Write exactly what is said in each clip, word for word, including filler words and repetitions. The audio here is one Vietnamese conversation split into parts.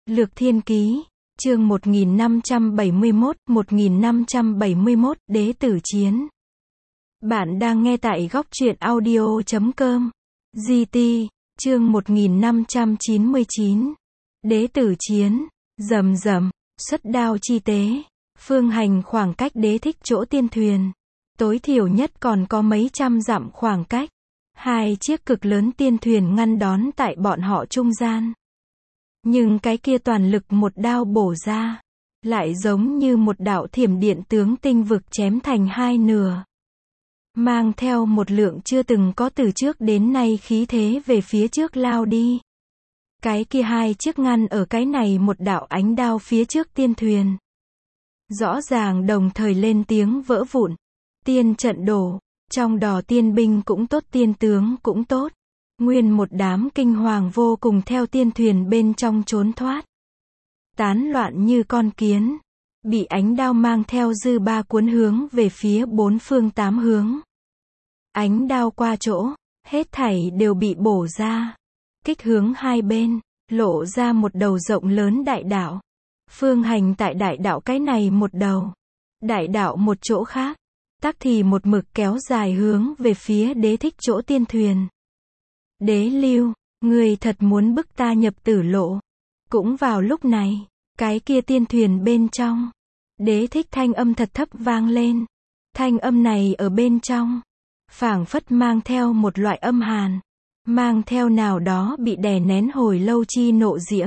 Lược Thiên Ký, chương một nghìn năm trăm bảy mươi mốt, một nghìn năm trăm bảy mươi mốt, Đế Tử Chiến. Bạn đang nghe tại góc truyện audio chấm com. giê tê, chương một nghìn năm trăm chín mươi chín. Đế Tử Chiến, rầm rầm, xuất đao chi tế. Phương Hành khoảng cách Đế Thích chỗ tiên thuyền. Tối thiểu nhất còn có mấy trăm dặm khoảng cách. Hai chiếc cực lớn tiên thuyền ngăn đón tại bọn họ trung gian. Nhưng cái kia toàn lực một đao bổ ra, lại giống như một đạo thiểm điện tướng tinh vực chém thành hai nửa. Mang theo một lượng chưa từng có từ trước đến nay khí thế về phía trước lao đi. Cái kia hai chiếc ngăn ở cái này một đạo ánh đao phía trước tiên thuyền. Rõ ràng đồng thời lên tiếng vỡ vụn. Tiên trận đổ, trong đò tiên binh cũng tốt tiên tướng cũng tốt. Nguyên một đám kinh hoàng vô cùng theo tiên thuyền bên trong trốn thoát. Tán loạn như con kiến. Bị ánh đao mang theo dư ba cuốn hướng về phía bốn phương tám hướng. Ánh đao qua chỗ, hết thảy đều bị bổ ra. Kích hướng hai bên, lộ ra một đầu rộng lớn đại đạo. Phương Hành tại đại đạo cái này một đầu. Đại đạo một chỗ khác. Tắc thì một mực kéo dài hướng về phía Đế Thích chỗ tiên thuyền. Đế Lưu, người thật muốn bức ta nhập tử lộ. Cũng vào lúc này, cái kia tiên thuyền bên trong. Đế Thích thanh âm thật thấp vang lên. Thanh âm này ở bên trong. Phảng phất mang theo một loại âm hàn. Mang theo nào đó bị đè nén hồi lâu chi nộ diễm.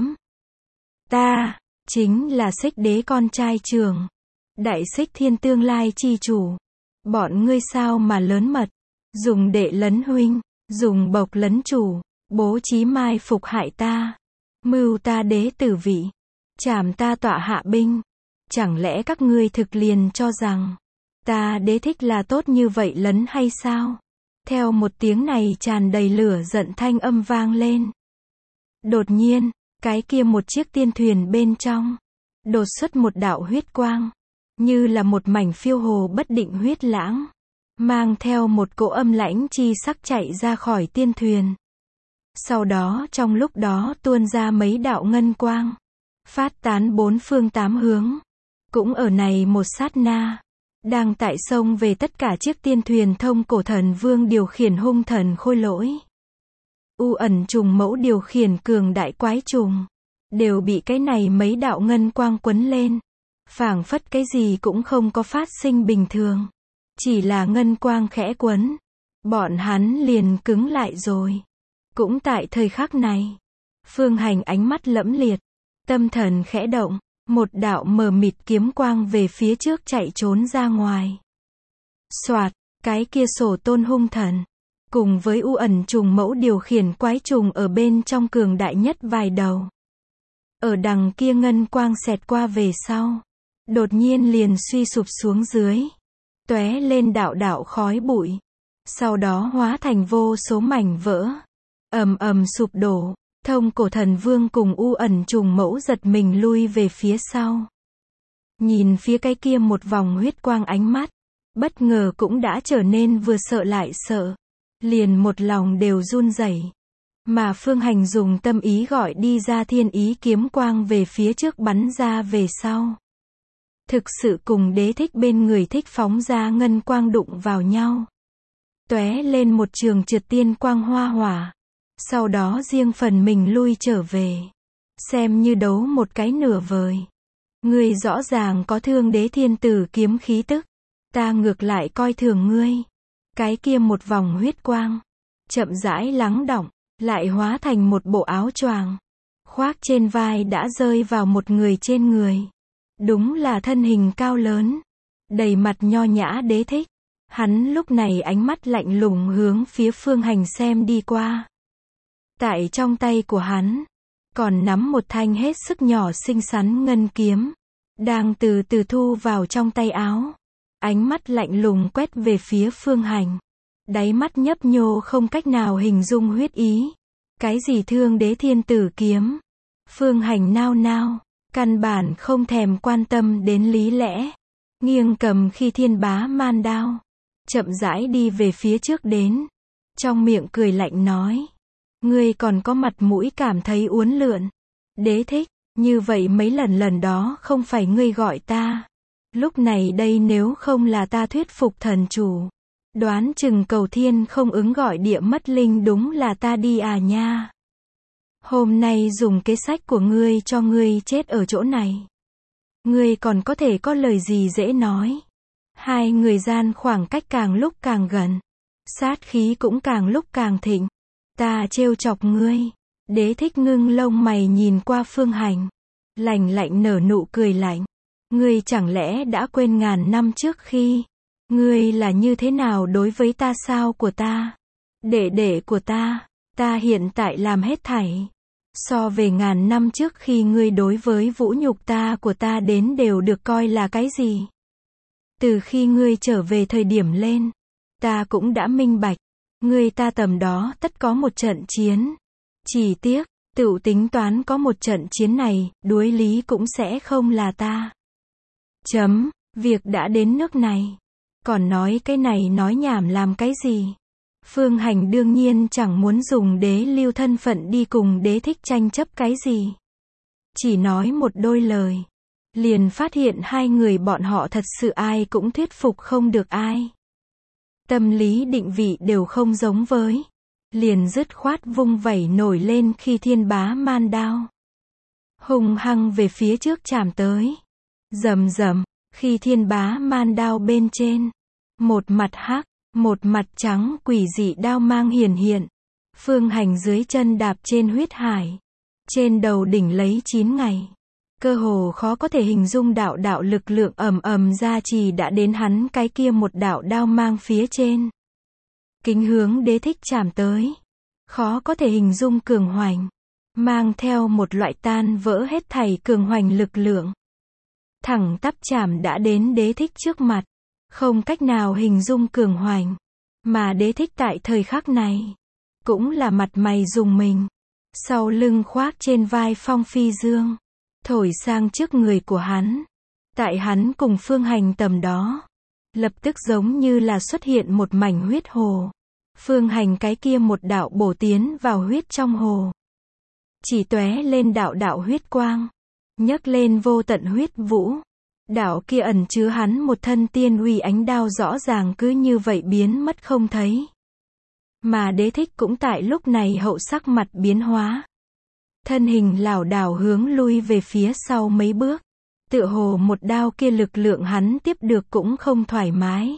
Ta, chính là Xích Đế con trai trưởng. Đại Xích Thiên tương lai chi chủ. Bọn ngươi sao mà lớn mật. Dùng đệ lấn huynh. Dùng bộc lấn chủ, bố trí mai phục hại ta, mưu ta đế tử vị, trảm ta tọa hạ binh. Chẳng lẽ các ngươi thực liền cho rằng, ta Đế Thích là tốt như vậy lấn hay sao? Theo một tiếng này tràn đầy lửa giận thanh âm vang lên. Đột nhiên, cái kia một chiếc tiên thuyền bên trong, đột xuất một đạo huyết quang, như là một mảnh phiêu hồ bất định huyết lãng. Mang theo một cỗ âm lãnh chi sắc chạy ra khỏi tiên thuyền. Sau đó trong lúc đó tuôn ra mấy đạo ngân quang. Phát tán bốn phương tám hướng. Cũng ở này một sát na. Đang tại sông về tất cả chiếc tiên thuyền thông cổ thần vương điều khiển hung thần khôi lỗi. U ẩn trùng mẫu điều khiển cường đại quái trùng. Đều bị cái này mấy đạo ngân quang quấn lên. Phảng phất cái gì cũng không có phát sinh bình thường. Chỉ là ngân quang khẽ quấn. Bọn hắn liền cứng lại rồi. Cũng tại thời khắc này. Phương Hành ánh mắt lẫm liệt. Tâm thần khẽ động. Một đạo mờ mịt kiếm quang về phía trước chạy trốn ra ngoài. Soạt, cái kia sổ tôn hung thần. Cùng với u ẩn trùng mẫu điều khiển quái trùng ở bên trong cường đại nhất vài đầu. Ở đằng kia ngân quang xẹt qua về sau. Đột nhiên liền suy sụp xuống dưới. Tóe lên đạo đạo khói bụi. Sau đó hóa thành vô số mảnh vỡ. Ầm ầm sụp đổ. Thông cổ thần vương cùng u ẩn trùng mẫu giật mình lui về phía sau. Nhìn phía cái kia một vòng huyết quang ánh mắt. Bất ngờ cũng đã trở nên vừa sợ lại sợ. Liền một lòng đều run rẩy. Mà Phương Hành dùng tâm ý gọi đi ra thiên ý kiếm quang về phía trước bắn ra về sau. Thực sự cùng Đế Thích bên người thích phóng ra ngân quang đụng vào nhau. Tóe lên một trường trượt tiên quang hoa hỏa. Sau đó riêng phần mình lui trở về. Xem như đấu một cái nửa vời. Ngươi rõ ràng có thương Đế thiên tử kiếm khí tức. Ta ngược lại coi thường ngươi. Cái kia một vòng huyết quang. Chậm rãi lắng đọng. Lại hóa thành một bộ áo choàng. Khoác trên vai đã rơi vào một người trên người. Đúng là thân hình cao lớn. Đầy mặt nho nhã Đế Thích. Hắn lúc này ánh mắt lạnh lùng hướng phía Phương Hành xem đi qua. Tại trong tay của hắn. Còn nắm một thanh hết sức nhỏ xinh xắn ngân kiếm. Đang từ từ thu vào trong tay áo. Ánh mắt lạnh lùng quét về phía Phương Hành. Đáy mắt nhấp nhô không cách nào hình dung huyết ý. Cái gì thương Đế thiên tử kiếm. Phương Hành nao nao. Căn bản không thèm quan tâm đến lý lẽ. Nghiêng cầm khi thiên bá man đao. Chậm rãi đi về phía trước đến. Trong miệng cười lạnh nói. Ngươi còn có mặt mũi cảm thấy uốn lượn. Đế Thích, Như vậy mấy lần lần đó không phải ngươi gọi ta. Lúc này đây nếu không là ta thuyết phục thần chủ. Đoán chừng cầu thiên không ứng gọi địa mất linh đúng là ta đi à nha. Hôm nay dùng kế sách của ngươi cho ngươi chết ở chỗ này. Ngươi còn có thể có lời gì dễ nói. Hai người gian khoảng cách càng lúc càng gần. Sát khí cũng càng lúc càng thịnh. Ta trêu chọc ngươi. Đế thích ngưng lông mày nhìn qua Phương Hành. Lạnh lạnh nở nụ cười lạnh. Ngươi chẳng lẽ đã quên ngàn năm trước khi ngươi là như thế nào đối với ta sao của ta? Đệ đệ của ta, ta hiện tại làm hết thảy. So về ngàn năm trước khi ngươi đối với vũ nhục ta của ta đến đều được coi là cái gì? Từ khi ngươi trở về thời điểm lên, ta cũng đã minh bạch. Ngươi ta tầm đó tất có một trận chiến. Chỉ tiếc, tự tính toán có một trận chiến này, đối lý cũng sẽ không là ta. Chấm, việc đã đến nước này. Còn nói cái này nói nhảm làm cái gì? Phương Hành đương nhiên chẳng muốn dùng đế lưu thân phận đi cùng đế thích tranh chấp cái gì. Chỉ nói một đôi lời. Liền phát hiện hai người bọn họ thật sự ai cũng thuyết phục không được ai. Tâm lý định vị đều không giống với. Liền dứt khoát vung vẩy nổi lên khi thiên bá man đao. Hung hăng về phía trước chạm tới. Rầm rầm, khi thiên bá man đao bên trên. Một mặt hắc, một mặt trắng quỷ dị đao mang hiển hiện. Phương Hành dưới chân đạp trên huyết hải. Trên đầu đỉnh lấy chín ngày. Cơ hồ khó có thể hình dung đạo đạo lực lượng ầm ầm ra trì đã đến hắn cái kia một đạo đao mang phía trên. Kính hướng đế thích chạm tới. Khó có thể hình dung cường hoành. Mang theo một loại tan vỡ hết thảy cường hoành lực lượng. Thẳng tắp chạm đã đến đế thích trước mặt. Không cách nào hình dung cường hoành. Mà đế thích tại thời khắc này. Cũng là mặt mày rùng mình. Sau lưng khoác trên vai phong phi dương. Thổi sang trước người của hắn. Tại hắn cùng Phương Hành tầm đó. Lập tức giống như là xuất hiện một mảnh huyết hồ. Phương Hành cái kia một đạo bổ tiến vào huyết trong hồ. Chỉ tóe lên đạo đạo huyết quang. Nhấc lên vô tận huyết vũ. Đạo kia ẩn chứa hắn một thân tiên uy ánh đao rõ ràng cứ như vậy biến mất không thấy. Mà đế thích cũng tại lúc này hậu sắc mặt biến hóa. Thân hình lảo đảo hướng lui về phía sau mấy bước. Tựa hồ một đao kia lực lượng hắn tiếp được cũng không thoải mái.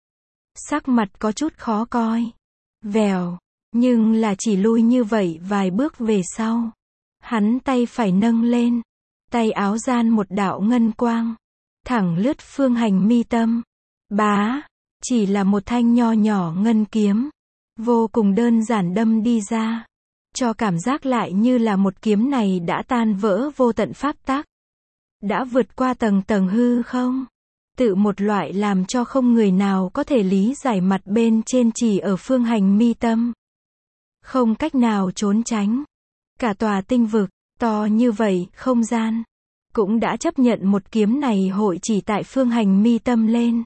Sắc mặt có chút khó coi. Vèo, nhưng là chỉ lui như vậy vài bước về sau. Hắn tay phải nâng lên. Tay áo gian một đạo ngân quang. Thẳng lướt Phương Hành mi tâm. Bá, chỉ là một thanh nho nhỏ ngân kiếm. Vô cùng đơn giản đâm đi ra. Cho cảm giác lại như là một kiếm này đã tan vỡ vô tận pháp tắc. Đã vượt qua tầng tầng hư không? Tự một loại làm cho không người nào có thể lý giải mặt bên trên chỉ ở Phương Hành mi tâm. Không cách nào trốn tránh. Cả tòa tinh vực, to như vậy, không gian. Cũng đã chấp nhận một kiếm này hội chỉ tại Phương Hành mi tâm lên.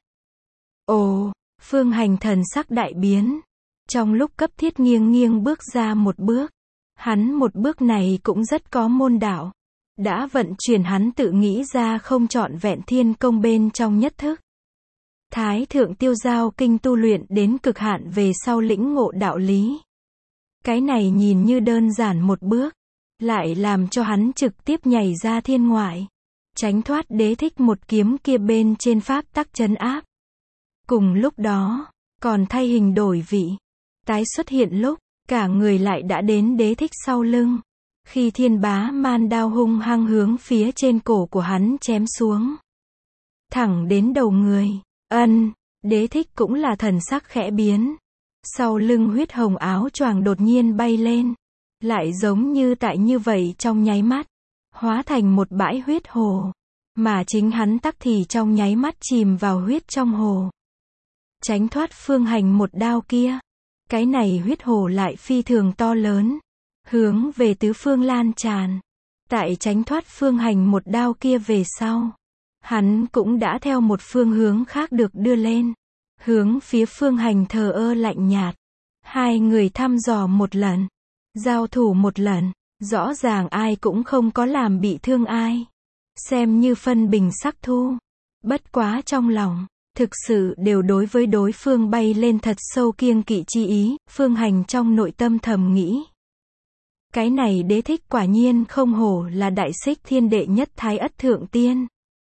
Ồ, Phương Hành thần sắc đại biến. Trong lúc cấp thiết nghiêng nghiêng bước ra một bước. Hắn một bước này cũng rất có môn đạo. Đã vận chuyển hắn tự nghĩ ra không trọn vẹn thiên công bên trong nhất thức. Thái thượng tiêu giao kinh tu luyện đến cực hạn về sau lĩnh ngộ đạo lý. Cái này nhìn như đơn giản một bước. Lại làm cho hắn trực tiếp nhảy ra thiên ngoại. Tránh thoát đế thích một kiếm kia bên trên pháp tắc trấn áp. Cùng lúc đó, còn thay hình đổi vị. Tái xuất hiện lúc, cả người lại đã đến đế thích sau lưng. Khi thiên bá man đao hung hăng hướng phía trên cổ của hắn chém xuống. Thẳng đến đầu người. Ân, đế thích cũng là thần sắc khẽ biến. Sau lưng huyết hồng áo choàng đột nhiên bay lên. Lại giống như tại như vậy trong nháy mắt. Hóa thành một bãi huyết hồ. Mà chính hắn tắc thì trong nháy mắt chìm vào huyết trong hồ. Tránh thoát Phương Hành một đao kia. Cái này huyết hồ lại phi thường to lớn. Hướng về tứ phương lan tràn. Tại tránh thoát Phương Hành một đao kia về sau. Hắn cũng đã theo một phương hướng khác được đưa lên. Hướng phía Phương Hành thờ ơ lạnh nhạt. Hai người thăm dò một lần. Giao thủ một lần. Rõ ràng ai cũng không có làm bị thương ai. Xem như phân bình sắc thu. Bất quá trong lòng, thực sự đều đối với đối phương bay lên thật sâu kiêng kỵ chi ý, Phương Hành trong nội tâm thầm nghĩ. Cái này đế thích quả nhiên không hổ là đại xích thiên đệ nhất thái ất thượng tiên.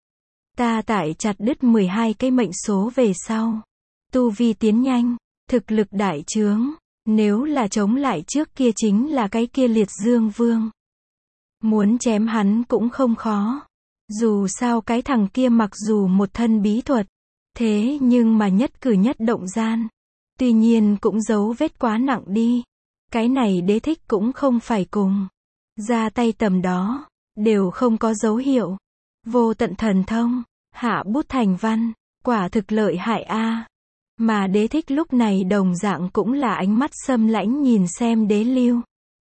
Ta tại chặt đứt mười hai cái mệnh số về sau. Tu vi tiến nhanh, thực lực đại trướng. Nếu là chống lại trước kia chính là cái kia liệt dương vương. Muốn chém hắn cũng không khó. Dù sao cái thằng kia mặc dù một thân bí thuật. Thế nhưng mà nhất cử nhất động gian. Tuy nhiên cũng giấu vết quá nặng đi. Cái này đế thích cũng không phải cùng. Ra tay tầm đó. Đều không có dấu hiệu. Vô tận thần thông. Hạ bút thành văn. Quả thực lợi hại a. Mà đế thích lúc này đồng dạng cũng là ánh mắt xâm lãnh nhìn xem đế lưu.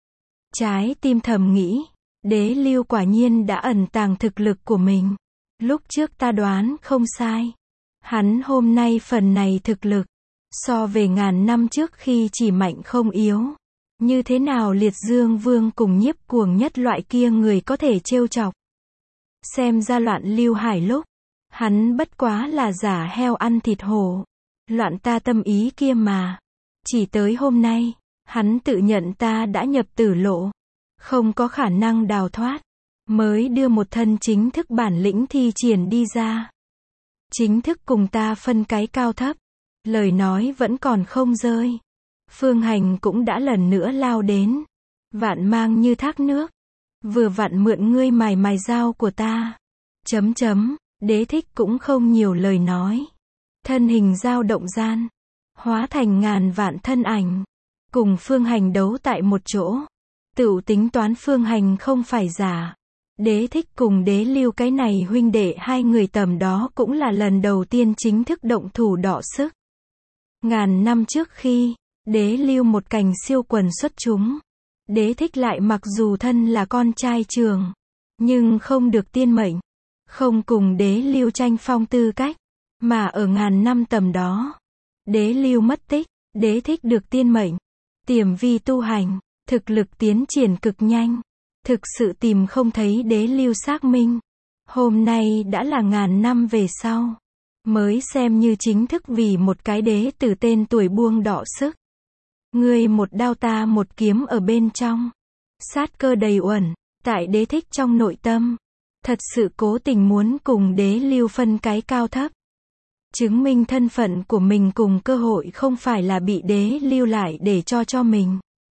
Trái tim thầm nghĩ. Đế lưu quả nhiên đã ẩn tàng thực lực của mình. Lúc trước ta đoán không sai. Hắn hôm nay phần này thực lực. So về ngàn năm trước khi chỉ mạnh không yếu. Như thế nào liệt dương vương cùng nhiếp cuồng nhất loại kia người có thể trêu chọc. Xem ra loạn lưu hải lúc. Hắn bất quá là giả heo ăn thịt hổ. Loạn ta tâm ý kia mà. Chỉ tới hôm nay, hắn tự nhận ta đã nhập tử lộ. Không có khả năng đào thoát. Mới đưa một thân chính thức bản lĩnh thi triển đi ra. Chính thức cùng ta phân cái cao thấp. Lời nói vẫn còn không rơi. Phương Hành cũng đã lần nữa lao đến. Vạn mang như thác nước. Vừa vặn mượn ngươi mài mài dao của ta. Chấm chấm, đế thích cũng không nhiều lời nói. Thân hình dao động gian. Hóa thành ngàn vạn thân ảnh. Cùng Phương Hành đấu tại một chỗ. Tựu tính toán Phương Hành không phải giả. Đế thích cùng đế lưu cái này huynh đệ hai người tầm đó cũng là lần đầu tiên chính thức động thủ đọ sức. Ngàn năm trước khi, đế lưu một cành siêu quần xuất chúng. Đế thích lại mặc dù thân là con trai trường. Nhưng không được tiên mệnh. Không cùng đế lưu tranh phong tư cách. Mà ở ngàn năm tầm đó. Đế lưu mất tích. Đế thích được tiên mệnh. Tiềm vi tu hành. Thực lực tiến triển cực nhanh. Thực sự tìm không thấy đế lưu xác minh. Hôm nay đã là ngàn năm về sau. Mới xem như chính thức vì một cái đế tử tên tuổi buông đọ sức. Ngươi một đao ta một kiếm ở bên trong. Sát cơ đầy uẩn. Tại đế thích trong nội tâm. Thật sự cố tình muốn cùng đế lưu phân cái cao thấp. Chứng minh thân phận của mình cùng cơ hội không phải là bị đế lưu lại để cho cho mình.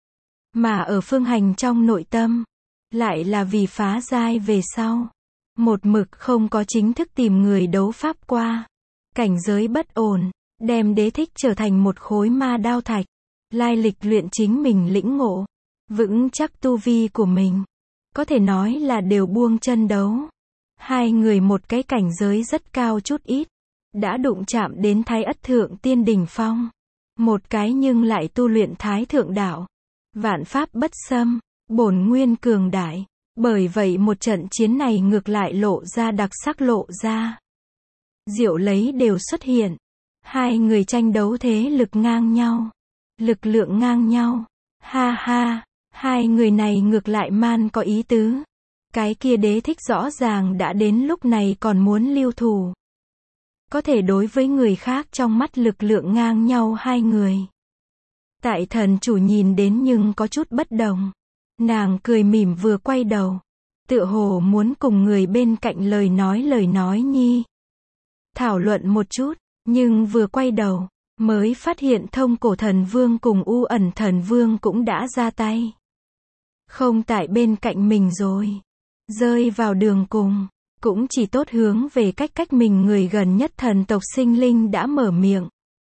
Mà ở Phương Hành trong nội tâm. Lại là vì phá giai về sau. Một mực không có chính thức tìm người đấu pháp qua. Cảnh giới bất ổn. Đem đế thích trở thành một khối ma đao thạch. Lai lịch luyện chính mình lĩnh ngộ. Vững chắc tu vi của mình. Có thể nói là đều buông chân đấu. Hai người một cái cảnh giới rất cao chút ít. Đã đụng chạm đến thái ất thượng tiên đỉnh phong. Một cái nhưng lại tu luyện thái thượng đạo. Vạn pháp bất xâm. Bổn nguyên cường đại. Bởi vậy một trận chiến này ngược lại lộ ra đặc sắc lộ ra. Diệu lấy đều xuất hiện. Hai người tranh đấu thế lực ngang nhau. Lực lượng ngang nhau. Ha ha. Hai người này ngược lại man có ý tứ. Cái kia đế thích rõ ràng đã đến lúc này còn muốn lưu thù. Có thể đối với người khác trong mắt lực lượng ngang nhau hai người. Tại thần chủ nhìn đến nhưng có chút bất đồng. Nàng cười mỉm vừa quay đầu. Tựa hồ muốn cùng người bên cạnh lời nói lời nói nhi. Thảo luận một chút, nhưng vừa quay đầu, mới phát hiện thông cổ thần vương cùng u ẩn thần vương cũng đã ra tay. Không tại bên cạnh mình rồi. Rơi vào đường cùng. Cũng chỉ tốt hướng về cách cách mình người gần nhất thần tộc sinh linh đã mở miệng.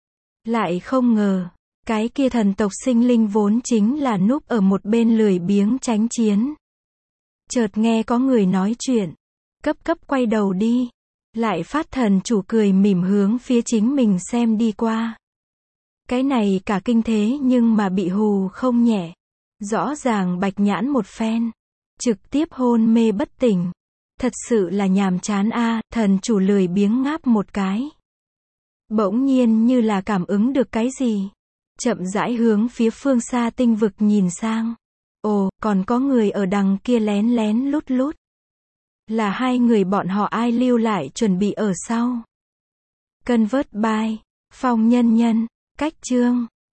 Lại không ngờ, cái kia thần tộc sinh linh vốn chính là núp ở một bên lười biếng tránh chiến. Chợt nghe có người nói chuyện. Cấp cấp quay đầu đi. Lại phát thần chủ cười mỉm hướng phía chính mình xem đi qua. Cái này cả kinh thế nhưng mà bị hù không nhẹ. Rõ ràng bạch nhãn một phen. Trực tiếp hôn mê bất tỉnh. Thật sự là nhàm chán a. Thần chủ lười biếng ngáp một cái. Bỗng nhiên như là cảm ứng được cái gì. Chậm rãi hướng phía phương xa tinh vực nhìn sang. Ồ, còn có người ở đằng kia lén lén lút lút. Là hai người bọn họ ai lưu lại chuẩn bị ở sau. Convert by Phong Nhân Nhân, cách chương